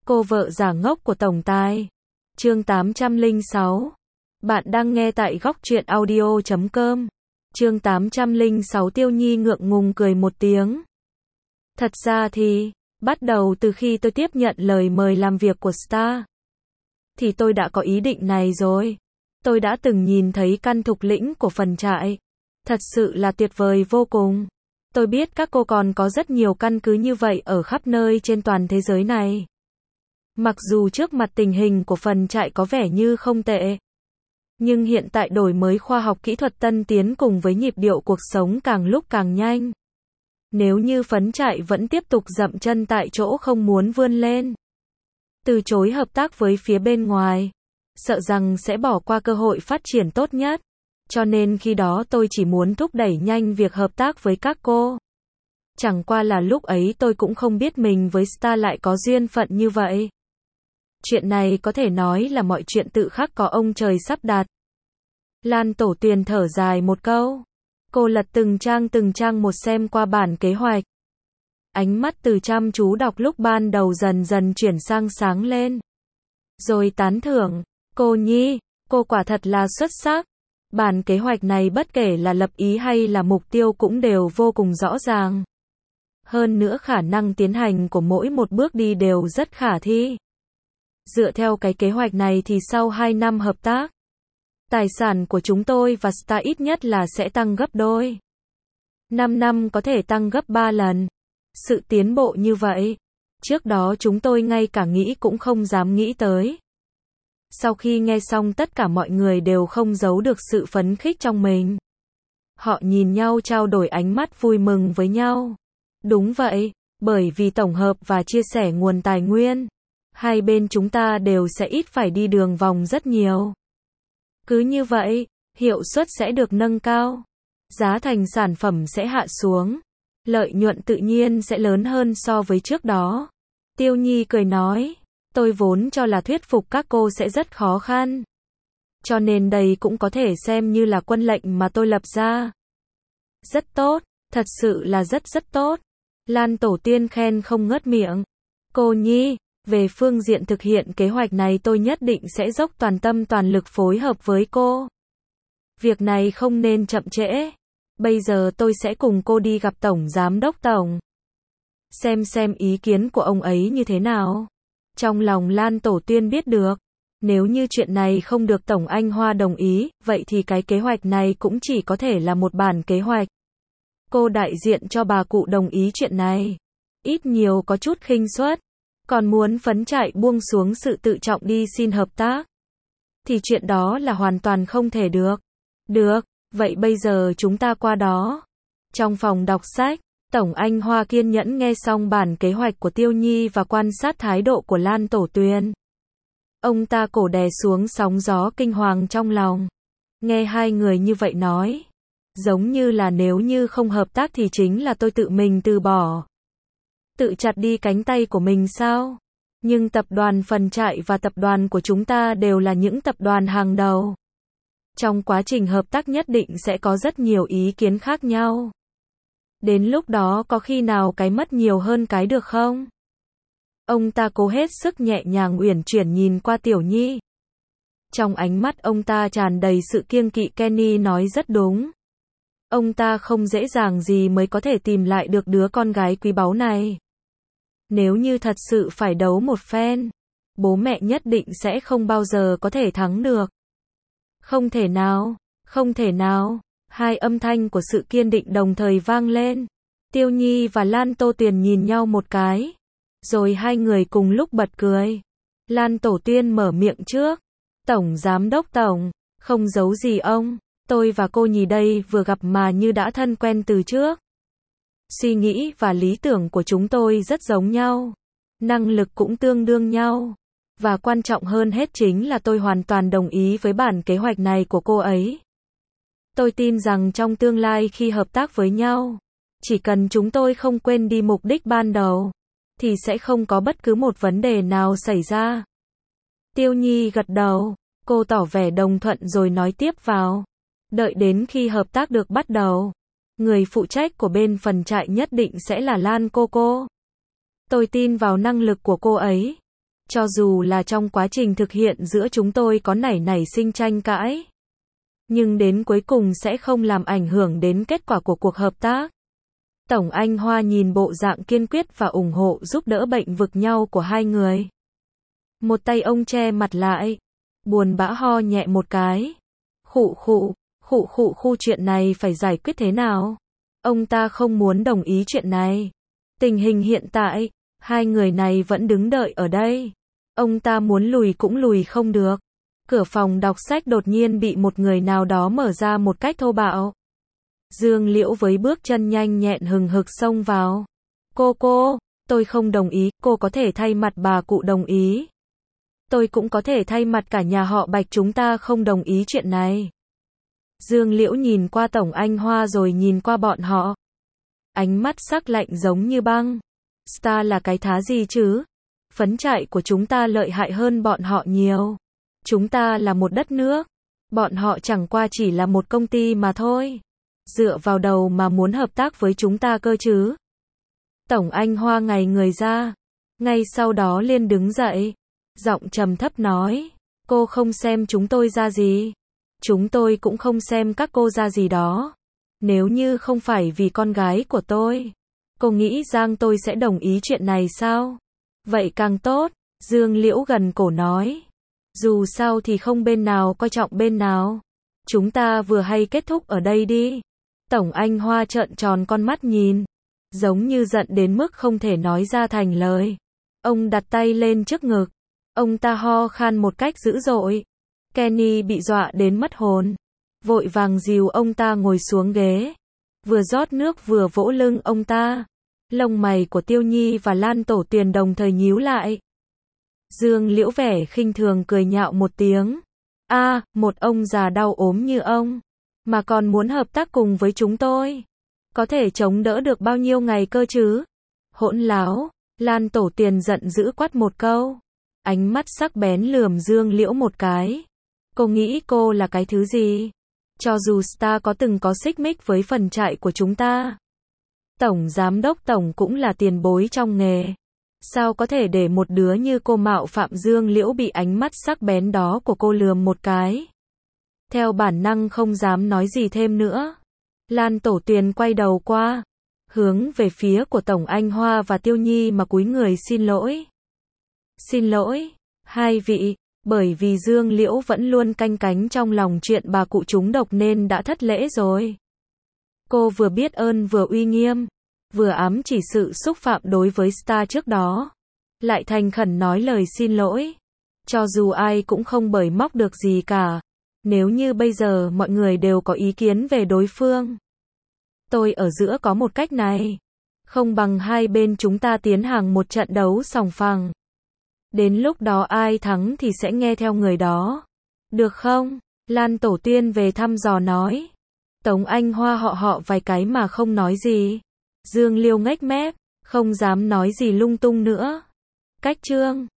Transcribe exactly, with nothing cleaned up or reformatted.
Cô vợ giả ngốc của tổng tài. Chương tám trăm lẻ sáu. Bạn đang nghe tại góc truyện audio chấm com. Chương tám trăm lẻ sáu. Tiêu Nhi ngượng ngùng cười một tiếng. Thật ra thì, bắt đầu từ khi tôi tiếp nhận lời mời làm việc của Star, thì tôi đã có ý định này rồi. Tôi đã từng nhìn thấy căn thục lĩnh của phần trại. Thật sự là tuyệt vời vô cùng. Tôi biết các cô còn có rất nhiều căn cứ như vậy ở khắp nơi trên toàn thế giới này. Mặc dù trước mặt tình hình của phần trại có vẻ như không tệ, nhưng hiện tại đổi mới khoa học kỹ thuật tân tiến cùng với nhịp điệu cuộc sống càng lúc càng nhanh. Nếu như phấn trại vẫn tiếp tục dậm chân tại chỗ không muốn vươn lên, từ chối hợp tác với phía bên ngoài, sợ rằng sẽ bỏ qua cơ hội phát triển tốt nhất. Cho nên khi đó tôi chỉ muốn thúc đẩy nhanh việc hợp tác với các cô. Chẳng qua là lúc ấy tôi cũng không biết mình với Star lại có duyên phận như vậy. Chuyện này có thể nói là mọi chuyện tự khắc có ông trời sắp đặt. Lan Tổ Tuyền thở dài một câu. Cô lật từng trang từng trang một xem qua bản kế hoạch. Ánh mắt từ chăm chú đọc lúc ban đầu dần dần chuyển sang sáng lên. Rồi tán thưởng. Cô Nhi, cô quả thật là xuất sắc. Bản kế hoạch này bất kể là lập ý hay là mục tiêu cũng đều vô cùng rõ ràng. Hơn nữa khả năng tiến hành của mỗi một bước đi đều rất khả thi. Dựa theo cái kế hoạch này thì sau hai năm hợp tác, tài sản của chúng tôi và Star ít nhất là sẽ tăng gấp đôi. năm năm có thể tăng gấp ba lần. Sự tiến bộ như vậy, trước đó chúng tôi ngay cả nghĩ cũng không dám nghĩ tới. Sau khi nghe xong tất cả mọi người đều không giấu được sự phấn khích trong mình. Họ nhìn nhau trao đổi ánh mắt vui mừng với nhau. Đúng vậy, bởi vì tổng hợp và chia sẻ nguồn tài nguyên, hai bên chúng ta đều sẽ ít phải đi đường vòng rất nhiều. Cứ như vậy, hiệu suất sẽ được nâng cao, giá thành sản phẩm sẽ hạ xuống, lợi nhuận tự nhiên sẽ lớn hơn so với trước đó. Tiêu Nhi cười nói, tôi vốn cho là thuyết phục các cô sẽ rất khó khăn. Cho nên đây cũng có thể xem như là quân lệnh mà tôi lập ra. Rất tốt, thật sự là rất rất tốt. Lan Tổ Tiên khen không ngớt miệng. Cô Nhi, về phương diện thực hiện kế hoạch này tôi nhất định sẽ dốc toàn tâm toàn lực phối hợp với cô. Việc này không nên chậm trễ. Bây giờ tôi sẽ cùng cô đi gặp Tổng Giám đốc Tổng. Xem xem ý kiến của ông ấy như thế nào. Trong lòng Lan Tổ Tiên biết được, nếu như chuyện này không được Tổng Anh Hoa đồng ý, vậy thì cái kế hoạch này cũng chỉ có thể là một bản kế hoạch. Cô đại diện cho bà cụ đồng ý chuyện này, ít nhiều có chút khinh suất, còn muốn phấn trại buông xuống sự tự trọng đi xin hợp tác, thì chuyện đó là hoàn toàn không thể được. Được, vậy bây giờ chúng ta qua đó. Trong phòng đọc sách, Tổng Anh Hoa kiên nhẫn nghe xong bản kế hoạch của Tiêu Nhi và quan sát thái độ của Lan Tổ Tuyền. Ông ta cổ đè xuống sóng gió kinh hoàng trong lòng. Nghe hai người như vậy nói, giống như là nếu như không hợp tác thì chính là tôi tự mình từ bỏ. Tự chặt đi cánh tay của mình sao? Nhưng tập đoàn Phần Trại và tập đoàn của chúng ta đều là những tập đoàn hàng đầu. Trong quá trình hợp tác nhất định sẽ có rất nhiều ý kiến khác nhau. Đến lúc đó có khi nào cái mất nhiều hơn cái được không? Ông ta cố hết sức nhẹ nhàng uyển chuyển nhìn qua Tiểu Nhi. Trong ánh mắt ông ta tràn đầy sự kiêng kỵ. Kenny nói rất đúng. Ông ta không dễ dàng gì mới có thể tìm lại được đứa con gái quý báu này. Nếu như thật sự phải đấu một phen, bố mẹ nhất định sẽ không bao giờ có thể thắng được. Không thể nào, không thể nào. Hai âm thanh của sự kiên định đồng thời vang lên. Tiêu Nhi và Lan Tô Tuyền nhìn nhau một cái, rồi hai người cùng lúc bật cười. Lan Tổ Tiên mở miệng trước. Tổng Giám đốc Tổng, không giấu gì ông, tôi và cô Nhi đây vừa gặp mà như đã thân quen từ trước. Suy nghĩ và lý tưởng của chúng tôi rất giống nhau, năng lực cũng tương đương nhau, và quan trọng hơn hết chính là tôi hoàn toàn đồng ý với bản kế hoạch này của cô ấy. Tôi tin rằng trong tương lai khi hợp tác với nhau, chỉ cần chúng tôi không quên đi mục đích ban đầu, thì sẽ không có bất cứ một vấn đề nào xảy ra. Tiêu Nhi gật đầu, cô tỏ vẻ đồng thuận rồi nói tiếp vào. Đợi đến khi hợp tác được bắt đầu, người phụ trách của bên Phần Trại nhất định sẽ là Lan cô cô. Tôi tin vào năng lực của cô ấy. Cho dù là trong quá trình thực hiện giữa chúng tôi có nảy nảy sinh tranh cãi, nhưng đến cuối cùng sẽ không làm ảnh hưởng đến kết quả của cuộc hợp tác. Tổng Anh Hoa nhìn bộ dạng kiên quyết và ủng hộ giúp đỡ bệnh vực nhau của hai người. Một tay ông che mặt lại, buồn bã ho nhẹ một cái. Khụ khụ, khụ khụ khu chuyện này phải giải quyết thế nào? Ông ta không muốn đồng ý chuyện này. Tình hình hiện tại, hai người này vẫn đứng đợi ở đây. Ông ta muốn lùi cũng lùi không được. Cửa phòng đọc sách đột nhiên bị một người nào đó mở ra một cách thô bạo. Dương Liễu với bước chân nhanh nhẹn hừng hực xông vào. Cô cô, tôi không đồng ý, cô có thể thay mặt bà cụ đồng ý. Tôi cũng có thể thay mặt cả nhà họ Bạch chúng ta không đồng ý chuyện này. Dương Liễu nhìn qua Tổng Anh Hoa rồi nhìn qua bọn họ. Ánh mắt sắc lạnh giống như băng. Star là cái thá gì chứ? Phấn trại của chúng ta lợi hại hơn bọn họ nhiều. Chúng ta là một đất nước. Bọn họ chẳng qua chỉ là một công ty mà thôi. Dựa vào đầu mà muốn hợp tác với chúng ta cơ chứ. Tổng Anh Hoa ngày người ra. Ngay sau đó liền đứng dậy. Giọng trầm thấp nói. Cô không xem chúng tôi ra gì. Chúng tôi cũng không xem các cô ra gì đó. Nếu như không phải vì con gái của tôi, cô nghĩ rằng tôi sẽ đồng ý chuyện này sao? Vậy càng tốt, Dương Liễu gần cổ nói. Dù sao thì không bên nào coi trọng bên nào. Chúng ta vừa hay kết thúc ở đây đi. Tổng Anh Hoa trợn tròn con mắt nhìn, giống như giận đến mức không thể nói ra thành lời. Ông đặt tay lên trước ngực. Ông ta ho khan một cách dữ dội. Kenny bị dọa đến mất hồn. Vội vàng dìu ông ta ngồi xuống ghế. Vừa rót nước vừa vỗ lưng ông ta. Lông mày của Tiêu Nhi và Lan Tổ Tuyền đồng thời nhíu lại. Dương Liễu vẻ khinh thường cười nhạo một tiếng. A, à, một ông già đau ốm như ông, mà còn muốn hợp tác cùng với chúng tôi. Có thể chống đỡ được bao nhiêu ngày cơ chứ? Hỗn láo, Lan Tổ Tuyền giận dữ quát một câu. Ánh mắt sắc bén lườm Dương Liễu một cái. Cô nghĩ cô là cái thứ gì? Cho dù Star có từng có xích mích với phần trại của chúng ta, Tổng Giám đốc Tổng cũng là tiền bối trong nghề. Sao có thể để một đứa như cô mạo phạm? Dương Liễu bị ánh mắt sắc bén đó của cô lườm một cái. Theo bản năng không dám nói gì thêm nữa. Lan Tổ Tuyền quay đầu qua, hướng về phía của Tổng Anh Hoa và Tiêu Nhi mà cúi người xin lỗi. Xin lỗi, hai vị, bởi vì Dương Liễu vẫn luôn canh cánh trong lòng chuyện bà cụ trúng độc nên đã thất lễ rồi. Cô vừa biết ơn vừa uy nghiêm, vừa ám chỉ sự xúc phạm đối với Star trước đó, lại thành khẩn nói lời xin lỗi. Cho dù ai cũng không bới móc được gì cả, nếu như bây giờ mọi người đều có ý kiến về đối phương. Tôi ở giữa có một cách này, không bằng hai bên chúng ta tiến hành một trận đấu sòng phẳng. Đến lúc đó ai thắng thì sẽ nghe theo người đó. Được không? Lan Tổ Tiên về thăm dò nói. Tống Anh Hoa họ họ vài cái mà không nói gì. Dương Liêu ngách mép, không dám nói gì lung tung nữa. Cách chương